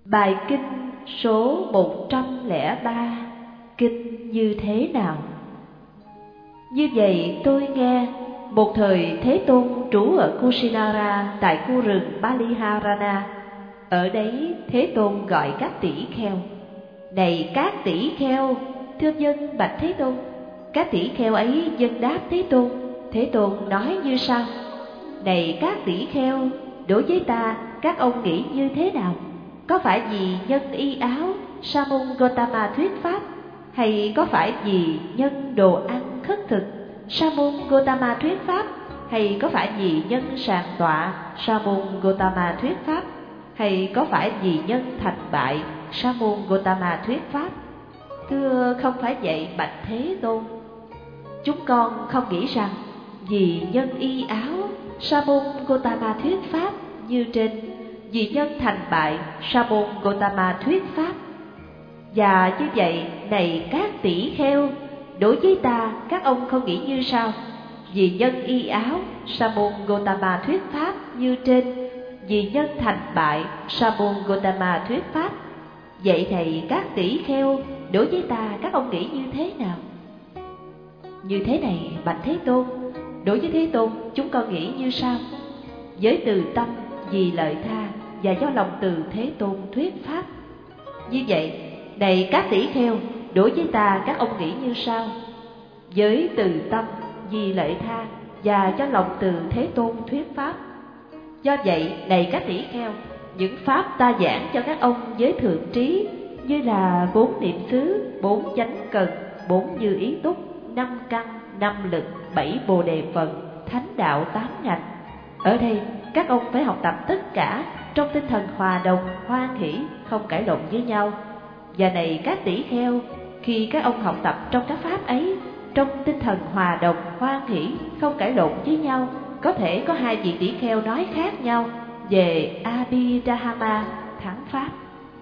Bài kinh số 103, kinh như thế nào? Như vậy tôi nghe, một thời Thế Tôn trú ở Kusinara tại khu rừng Paliharana. Ở đấy Thế Tôn gọi các tỷ kheo: này các tỷ kheo, thưa dân bạch Thế Tôn. Các tỷ kheo ấy dân đáp Thế Tôn. Thế Tôn nói như sau: này các tỷ kheo, đối với ta các ông nghĩ như thế nào? Có phải vì nhân y áo Sa môn Gotama thuyết pháp, hay có phải vì nhân đồ ăn khất thực Sa môn Gotama thuyết pháp, hay có phải vì nhân sàng tọa Sa môn Gotama thuyết pháp, hay có phải vì nhân thành bại Sa môn Gotama thuyết pháp? Thưa không phải vậy bạch Thế Tôn. Chúng con không nghĩ rằng vì nhân y áo Sa môn Gotama thuyết pháp như trên, vì nhân thành bại Sa môn Gotama thuyết pháp. Và như vậy, này các tỷ kheo, đối với ta các ông không nghĩ như sau: vì nhân y áo Sa môn Gotama thuyết pháp như trên, vì nhân thành bại Sa môn Gotama thuyết pháp. Vậy thì các tỷ kheo, đối với ta các ông nghĩ như thế nào? Như thế này bạch Thế Tôn. Đối với Thế Tôn, chúng con nghĩ như sau: với từ tâm, vì lợi tha và do lòng từ Thế Tôn thuyết pháp. Như vậy, này các tỷ kheo, đối với ta các ông nghĩ như sau: với từ tâm, vì lợi tha và do lòng từ Thế Tôn thuyết pháp. Do vậy, này các tỷ kheo, những pháp ta giảng cho các ông với thượng trí, như là 4 niệm xứ, 4 chánh cần, 4 như ý túc, 5 căn, 5 lực, 7 bồ đề phần, thánh đạo 8 ngành. Ở đây các ông phải học tập tất cả trong tinh thần hòa đồng, hoan hỷ, không cãi lộn với nhau. Và này các tỷ kheo, khi các ông học tập trong các pháp ấy, trong tinh thần hòa đồng, hoan hỷ, không cãi lộn với nhau, có thể có 2 vị tỷ kheo nói khác nhau về Abhidhamma thắng pháp.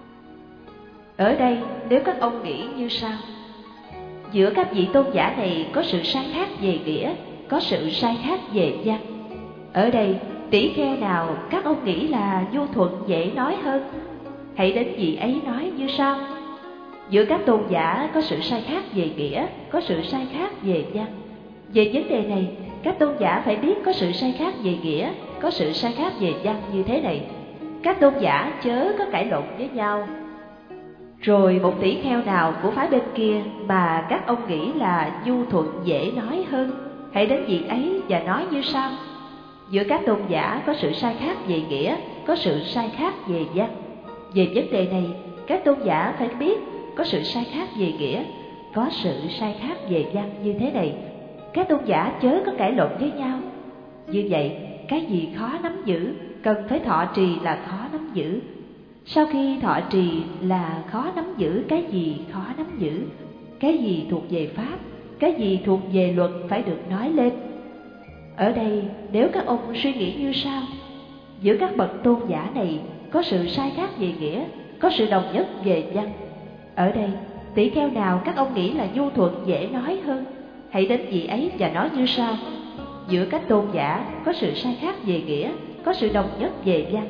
Ở đây nếu các ông nghĩ như sau: giữa các vị tôn giả này có sự sai khác về nghĩa, có sự sai khác về văn. Ở đây tỷ kheo nào các ông nghĩ là nhu thuận dễ nói hơn, hãy đến vị ấy nói như sau: giữa các tôn giả có sự sai khác về nghĩa, có sự sai khác về văn. Về vấn đề này, các tôn giả phải biết có sự sai khác về nghĩa, có sự sai khác về văn như thế này. Các tôn giả chớ có cãi lộn với nhau. Rồi một tỷ kheo nào của phái bên kia mà các ông nghĩ là nhu thuận dễ nói hơn, hãy đến vị ấy và nói như sau: giữa các tôn giả có sự sai khác về nghĩa, có sự sai khác về văn. Về vấn đề này, các tôn giả phải biết có sự sai khác về nghĩa, có sự sai khác về văn như thế này. Các tôn giả chớ có cãi lộn với nhau. Như vậy, cái gì khó nắm giữ, cần phải thọ trì là khó nắm giữ. Sau khi thọ trì là khó nắm giữ cái gì khó nắm giữ. Cái gì thuộc về pháp, cái gì thuộc về luật phải được nói lên. Ở đây nếu các ông suy nghĩ như sau: giữa các bậc tôn giả này có sự sai khác về nghĩa, có sự đồng nhất về văn. Ở đây tỷ kheo nào các ông nghĩ là nhu thuận dễ nói hơn, hãy đến vị ấy và nói như sau: giữa các tôn giả có sự sai khác về nghĩa, có sự đồng nhất về văn.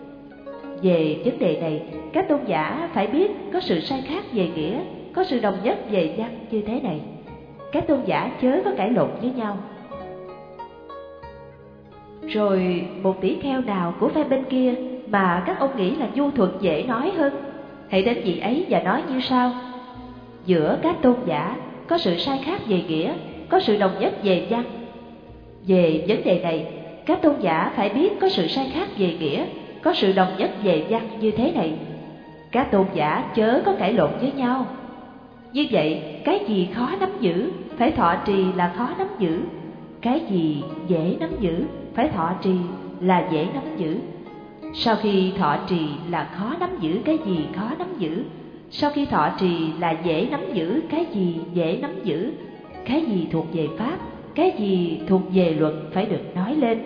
Về vấn đề này, các tôn giả phải biết có sự sai khác về nghĩa, có sự đồng nhất về văn như thế này. Các tôn giả chớ có cãi lộn với nhau. Rồi một tỷ kheo nào của phe bên kia mà các ông nghĩ là nhu thuận dễ nói hơn, hãy đến vị ấy và nói như sau: giữa các tôn giả có sự sai khác về nghĩa, có sự đồng nhất về văn. Về vấn đề này, các tôn giả phải biết có sự sai khác về nghĩa, có sự đồng nhất về văn như thế này. Các tôn giả chớ có cãi lộn với nhau. Như vậy, cái gì khó nắm giữ, phải thọ trì là khó nắm giữ. Cái gì dễ nắm giữ, phải thọ trì là dễ nắm giữ. Sau khi thọ trì là khó nắm giữ cái gì khó nắm giữ. Sau khi thọ trì là dễ nắm giữ cái gì dễ nắm giữ. Cái gì thuộc về pháp, cái gì thuộc về luật phải được nói lên.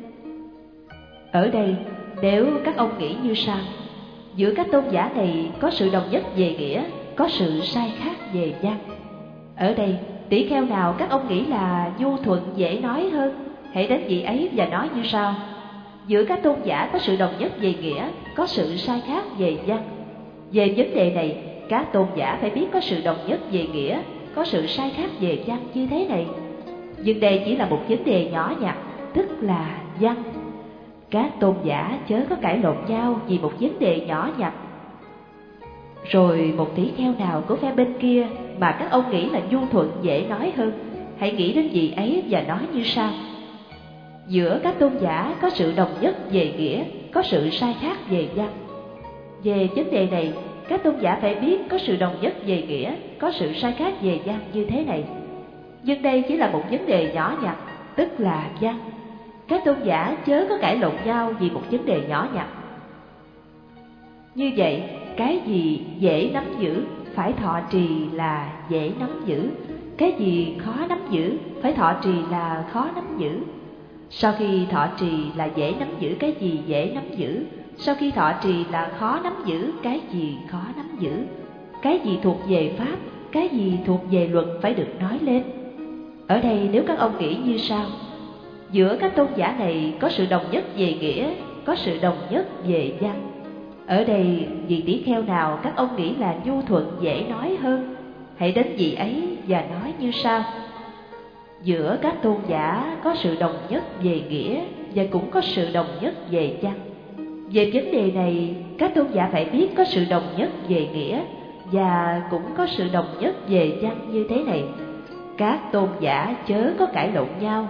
Ở đây, nếu các ông nghĩ như sau: giữa các tôn giả này có sự đồng nhất về nghĩa, có sự sai khác về văn. Ở đây, tỷ kheo nào các ông nghĩ là nhu thuận dễ nói hơn, hãy đến vị ấy và nói như sau: giữa các tôn giả có sự đồng nhất về nghĩa, có sự sai khác về văn. Về vấn đề này, các tôn giả phải biết có sự đồng nhất về nghĩa, có sự sai khác về văn như thế này. Nhưng đây chỉ là một vấn đề nhỏ nhặt, tức là văn. Các tôn giả chớ có cãi lộn nhau vì một vấn đề nhỏ nhặt. Rồi một tỷ kheo nào của phe bên kia mà các ông nghĩ là nhu thuận dễ nói hơn, hãy nghĩ đến vị ấy và nói như sau: giữa các tôn giả có sự đồng nhất về nghĩa, có sự sai khác về văn. Về vấn đề này, các tôn giả phải biết có sự đồng nhất về nghĩa, có sự sai khác về văn như thế này. Nhưng đây chỉ là một vấn đề nhỏ nhặt, tức là văn. Các tôn giả chớ có cãi lộn nhau vì một vấn đề nhỏ nhặt. Như vậy, cái gì dễ nắm giữ phải thọ trì là dễ nắm giữ, cái gì khó nắm giữ phải thọ trì là khó nắm giữ. Sau khi thọ trì là dễ nắm giữ cái gì dễ nắm giữ, sau khi thọ trì là khó nắm giữ cái gì khó nắm giữ. Cái gì thuộc về pháp, cái gì thuộc về luật phải được nói lên. Ở đây nếu các ông nghĩ như sau: giữa các tôn giả này có sự đồng nhất về nghĩa, có sự đồng nhất về văn. Ở đây vị tỷ kheo nào các ông nghĩ là nhu thuận dễ nói hơn, hãy đến vị ấy và nói như sau: giữa các tôn giả có sự đồng nhất về nghĩa và cũng có sự đồng nhất về văn. Về vấn đề này, các tôn giả phải biết có sự đồng nhất về nghĩa và cũng có sự đồng nhất về văn như thế này. Các tôn giả chớ có cãi lộn nhau.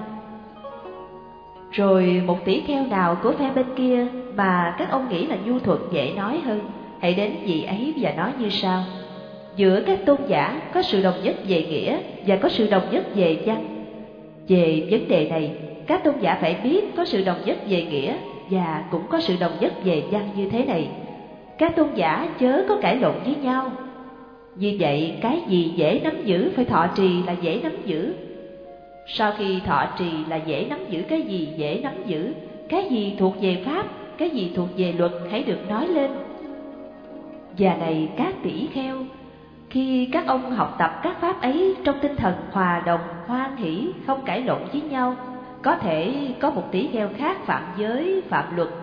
Rồi một tỷ kheo nào của phe bên kia mà các ông nghĩ là nhu thuận dễ nói hơn, hãy đến vị ấy và nói như sau: giữa các tôn giả có sự đồng nhất về nghĩa và có sự đồng nhất về văn. Về vấn đề này, các tôn giả phải biết có sự đồng nhất về nghĩa và cũng có sự đồng nhất về văn như thế này. Các tôn giả chớ có cãi lộn với nhau. Như vậy, cái gì dễ nắm giữ phải thọ trì là dễ nắm giữ. Sau khi thọ trì là dễ nắm giữ cái gì dễ nắm giữ, cái gì thuộc về pháp, cái gì thuộc về luật hãy được nói lên. Và này các tỷ kheo, khi các ông học tập các pháp ấy trong tinh thần hòa đồng, hoan hỷ, không cãi lộn với nhau, có thể có một tỷ kheo khác phạm giới, phạm luật.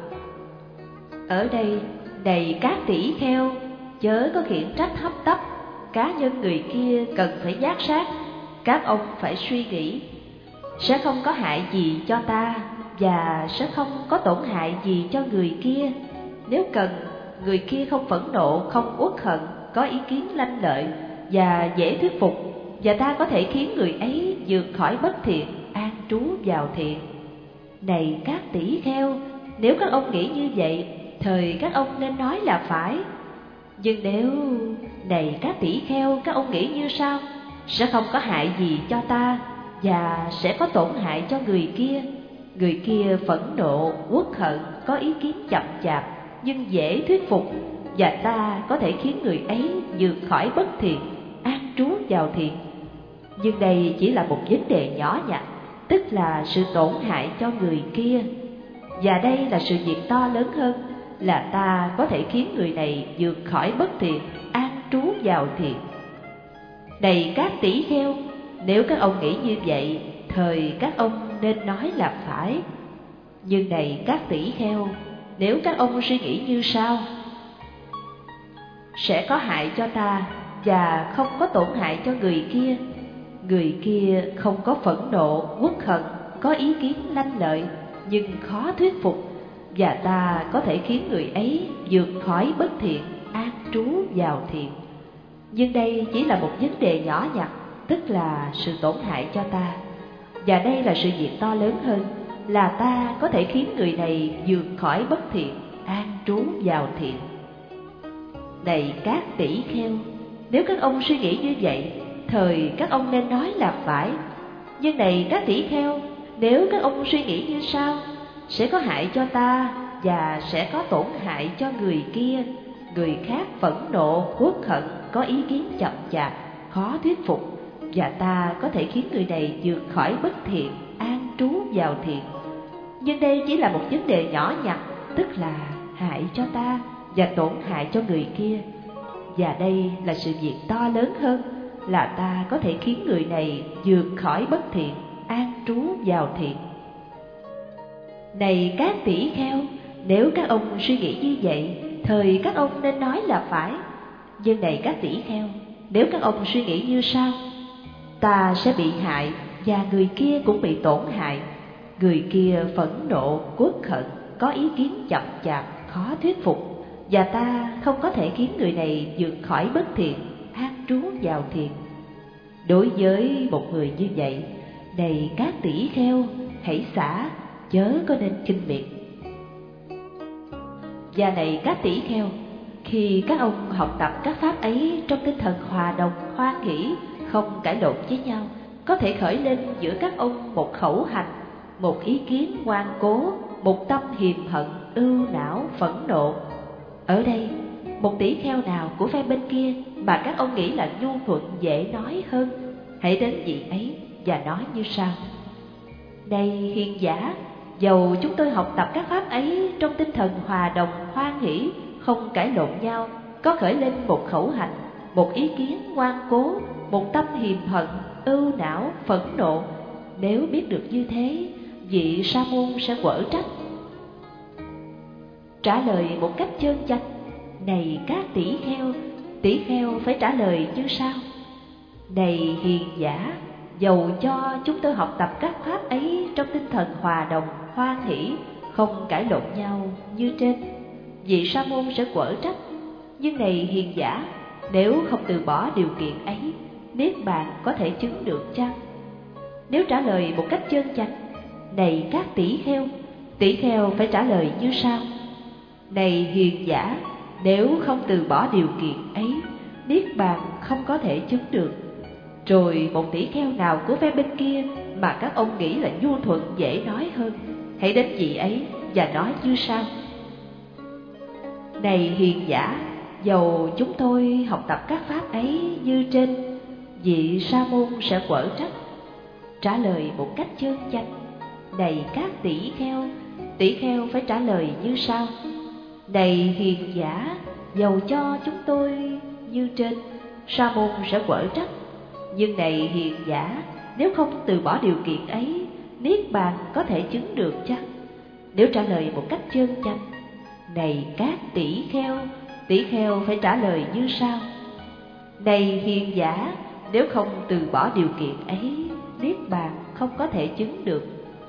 Ở đây, này các tỷ kheo, chớ có khiển trách hấp tấp, cá nhân người kia cần phải giác sát. Các ông phải suy nghĩ, sẽ không có hại gì cho ta và sẽ không có tổn hại gì cho người kia. Nếu cần, người kia không phẫn nộ, không uất hận, có ý kiến lanh lợi và dễ thuyết phục, và ta có thể khiến người ấy vượt khỏi bất thiện, an trú vào thiện. Này các tỷ kheo, nếu các ông nghĩ như vậy, thời các ông nên nói là phải. Nhưng nếu, này các tỷ kheo, các ông nghĩ như sau: sẽ không có hại gì cho ta và sẽ có tổn hại cho người kia phẫn nộ, uất hận, có ý kiến chậm chạp nhưng dễ thuyết phục, và ta có thể khiến người ấy vượt khỏi bất thiện, an trú vào thiện. Nhưng đây chỉ là một vấn đề nhỏ nhặt, tức là sự tổn hại cho người kia. Và đây là sự việc to lớn hơn, là ta có thể khiến người này vượt khỏi bất thiện, an trú vào thiện. Này các tỷ kheo, nếu các ông nghĩ như vậy, thời các ông nên nói là phải. Nhưng này các tỷ kheo, nếu các ông suy nghĩ như sau: sẽ có hại cho ta và không có tổn hại cho người kia không có phẫn nộ, uất hận, có ý kiến lanh lợi nhưng khó thuyết phục, và ta có thể khiến người ấy vượt khỏi bất thiện, an trú vào thiện. Nhưng đây chỉ là một vấn đề nhỏ nhặt, tức là sự tổn hại cho ta. Và đây là sự việc to lớn hơn, là ta có thể khiến người này vượt khỏi bất thiện, an trú vào thiện. Này các tỷ kheo, nếu các ông suy nghĩ như vậy, thời các ông nên nói là phải. Nhưng này các tỷ kheo, nếu các ông suy nghĩ như sau: sẽ có hại cho ta và sẽ có tổn hại cho người khác phẫn nộ, uất hận, có ý kiến chậm chạp, khó thuyết phục, và ta có thể khiến người này vượt khỏi bất thiện, an trú vào thiện. Nhưng đây chỉ là một vấn đề nhỏ nhặt, tức là hại cho ta và tổn hại cho người kia. Và đây là sự việc to lớn hơn, là ta có thể khiến người này vượt khỏi bất thiện, an trú vào thiện. Này các tỷ kheo, nếu các ông suy nghĩ như vậy, thời các ông nên nói là phải. Nhưng này các tỷ kheo, nếu các ông suy nghĩ như sau: ta sẽ bị hại và người kia cũng bị tổn hại. Người kia phẫn nộ, uất hận, có ý kiến chậm chạp, khó thuyết phục, và ta không có thể khiến người này vượt khỏi bất thiện, an trú vào thiện. Đối với một người như vậy, này các tỷ kheo, hãy xả, chớ có nên khinh miệt. Và này các tỷ kheo, khi các ông học tập các pháp ấy trong tinh thần hòa đồng, hoan hỷ, không cãi lộn với nhau, có thể khởi lên giữa các ông một khẩu hành, một ý kiến ngoan cố, một tâm hiềm hận, ưu não, phẫn nộ. Ở đây, một tỷ kheo nào của phe bên kia mà các ông nghĩ là nhu thuận dễ nói hơn, hãy đến vị ấy và nói như sau: này hiền giả, dầu chúng tôi học tập các pháp ấy trong tinh thần hòa đồng, hoan hỷ, không cãi lộn nhau, có khởi lên một khẩu hành, một ý kiến ngoan cố, một tâm hiềm hận, ưu não, phẫn nộ, nếu biết được như thế, vị sa môn sẽ quở trách. Trả lời một cách chân chánh: này các tỷ kheo phải trả lời như sau: này hiền giả, dầu cho chúng tôi học tập các pháp ấy trong tinh thần hòa đồng, hoan hỷ, không cãi lộn nhau như trên, vị sa môn sẽ quở trách. Nhưng này hiền giả, nếu không từ bỏ điều kiện ấy, niết bàn có thể chứng được chăng? Nếu trả lời một cách chân chánh: này các tỷ kheo phải trả lời như sau: này hiền giả, nếu không từ bỏ điều kiện ấy, niết bàn không có thể chứng được. Rồi một tỷ kheo nào của phe bên kia mà các ông nghĩ là nhu thuận dễ nói hơn, hãy đến vị ấy và nói như sau: này hiền giả, dầu chúng tôi học tập các pháp ấy như trên, vị sa môn sẽ quở trách. Trả lời một cách chân chánh: này các tỷ kheo phải trả lời như sau: này hiền giả, dầu cho chúng tôi như trên, sa môn sẽ quở trách. Nhưng này hiền giả, nếu không từ bỏ điều kiện ấy, niết bàn có thể chứng được chăng? Nếu trả lời một cách chân chánh: này các tỷ kheo phải trả lời như sau: này hiền giả, nếu không từ bỏ điều kiện ấy, niết bàn không có thể chứng được.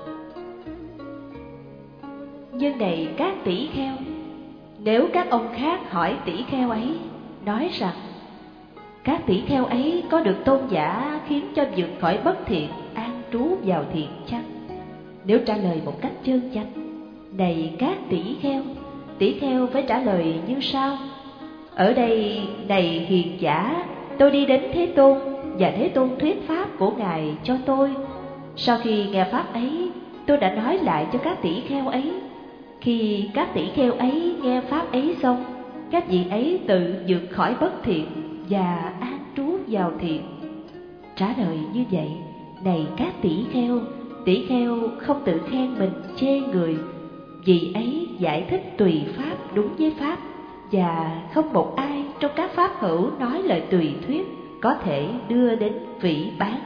Nhưng này các tỷ kheo, nếu các ông khác hỏi tỷ kheo ấy, nói rằng: các tỷ kheo ấy có được tôn giả khiến cho vượt khỏi bất thiện, an trú vào thiện chăng? Nếu trả lời một cách chân chánh: này các tỷ kheo phải trả lời như sau: ở đây, này hiền giả, tôi đi đến Thế Tôn, và Thế Tôn thuyết pháp của Ngài cho tôi. Sau khi nghe pháp ấy, tôi đã nói lại cho các tỷ kheo ấy. Khi các tỷ kheo ấy nghe pháp ấy xong, các vị ấy tự vượt khỏi bất thiện và an trú vào thiện. Trả lời như vậy, này các tỷ kheo không tự khen mình, chê người. Vị ấy giải thích tùy pháp đúng với pháp, và không một ai trong các pháp hữu nói lời tùy thuyết có thể đưa đến phỉ báng.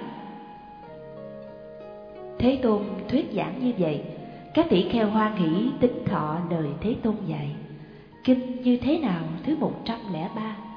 Thế Tôn thuyết giảng như vậy, các tỷ kheo hoan hỷ tín thọ lời Thế Tôn dạy. Kinh Như Thế Nào thứ 103.